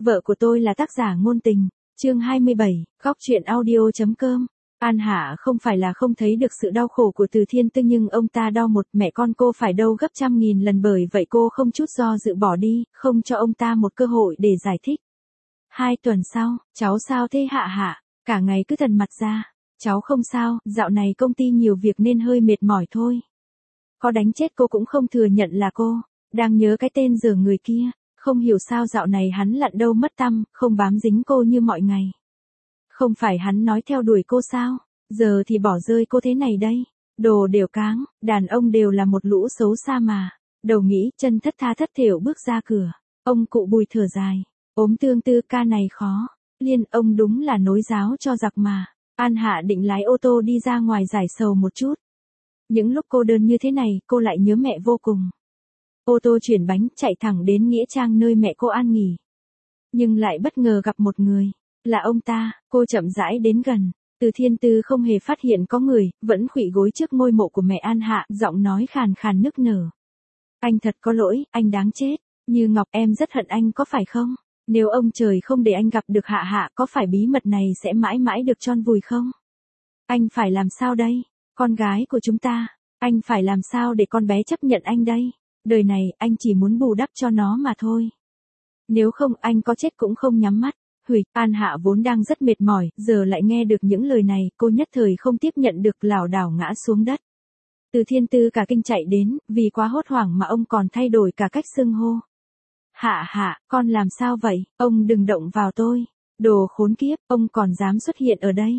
Vợ của tôi là tác giả ngôn tình. Chương 27, góc truyện audio.com. An Hạ không phải là không thấy được sự đau khổ của Từ Thiên Tư, nhưng ông ta đau một mẹ con cô phải đau gấp trăm nghìn lần, bởi vậy cô không chút do dự bỏ đi, không cho ông ta một cơ hội để giải thích. 2 tuần sau, cháu sao thế Hạ Hạ? Cả ngày cứ thần mặt ra. Cháu không sao, dạo này công ty nhiều việc nên hơi mệt mỏi thôi. Có đánh chết cô cũng không thừa nhận là cô đang nhớ cái tên dở người kia. Không hiểu sao dạo này hắn lặn đâu mất tăm, không bám dính cô như mọi ngày. Không phải hắn nói theo đuổi cô sao? Giờ thì bỏ rơi cô thế này đây. Đồ đều cáng, đàn ông đều là một lũ xấu xa mà. Đầu nghĩ, chân thất tha thất thểu bước ra cửa. Ông cụ Bùi thở dài. Ốm tương tư ca này khó. Liên ông đúng là nối giáo cho giặc mà. An Hạ định lái ô tô đi ra ngoài giải sầu một chút. Những lúc cô đơn như thế này, cô lại nhớ mẹ vô cùng. Ô tô chuyển bánh, chạy thẳng đến nghĩa trang nơi mẹ cô an nghỉ. Nhưng lại bất ngờ gặp một người. Là ông ta. Cô chậm rãi đến gần. Từ Thiên Tư không hề phát hiện có người, vẫn khuỵu gối trước ngôi mộ của mẹ An Hạ, giọng nói khàn khàn nức nở. Anh thật có lỗi, anh đáng chết. Như Ngọc, em rất hận anh có phải không? Nếu ông trời không để anh gặp được Hạ Hạ, có phải bí mật này sẽ mãi mãi được chôn vùi không? Anh phải làm sao đây? Con gái của chúng ta. Anh phải làm sao để con bé chấp nhận anh đây? Đời này, anh chỉ muốn bù đắp cho nó mà thôi. Nếu không, anh có chết cũng không nhắm mắt. Hủy, An Hạ vốn đang rất mệt mỏi, giờ lại nghe được những lời này, cô nhất thời không tiếp nhận được, lảo đảo ngã xuống đất. Từ Thiên Tư cả kinh chạy đến, vì quá hốt hoảng mà ông còn thay đổi cả cách xưng hô. Hạ Hạ, con làm sao vậy? Ông đừng động vào tôi. Đồ khốn kiếp, ông còn dám xuất hiện ở đây.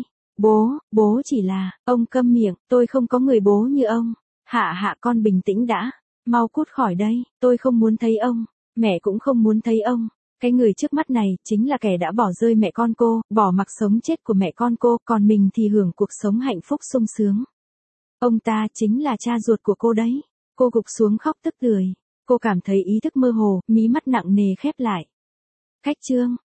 Bố chỉ là, ông câm miệng, tôi không có người bố như ông. Hạ Hạ, con bình tĩnh đã. Mau cút khỏi đây, tôi không muốn thấy ông. Mẹ cũng không muốn thấy ông. Cái người trước mắt này, chính là kẻ đã bỏ rơi mẹ con cô, bỏ mặc sống chết của mẹ con cô, còn mình thì hưởng cuộc sống hạnh phúc sung sướng. Ông ta chính là cha ruột của cô đấy. Cô gục xuống khóc tức tưởi. Cô cảm thấy ý thức mơ hồ, mí mắt nặng nề khép lại. Khách trương,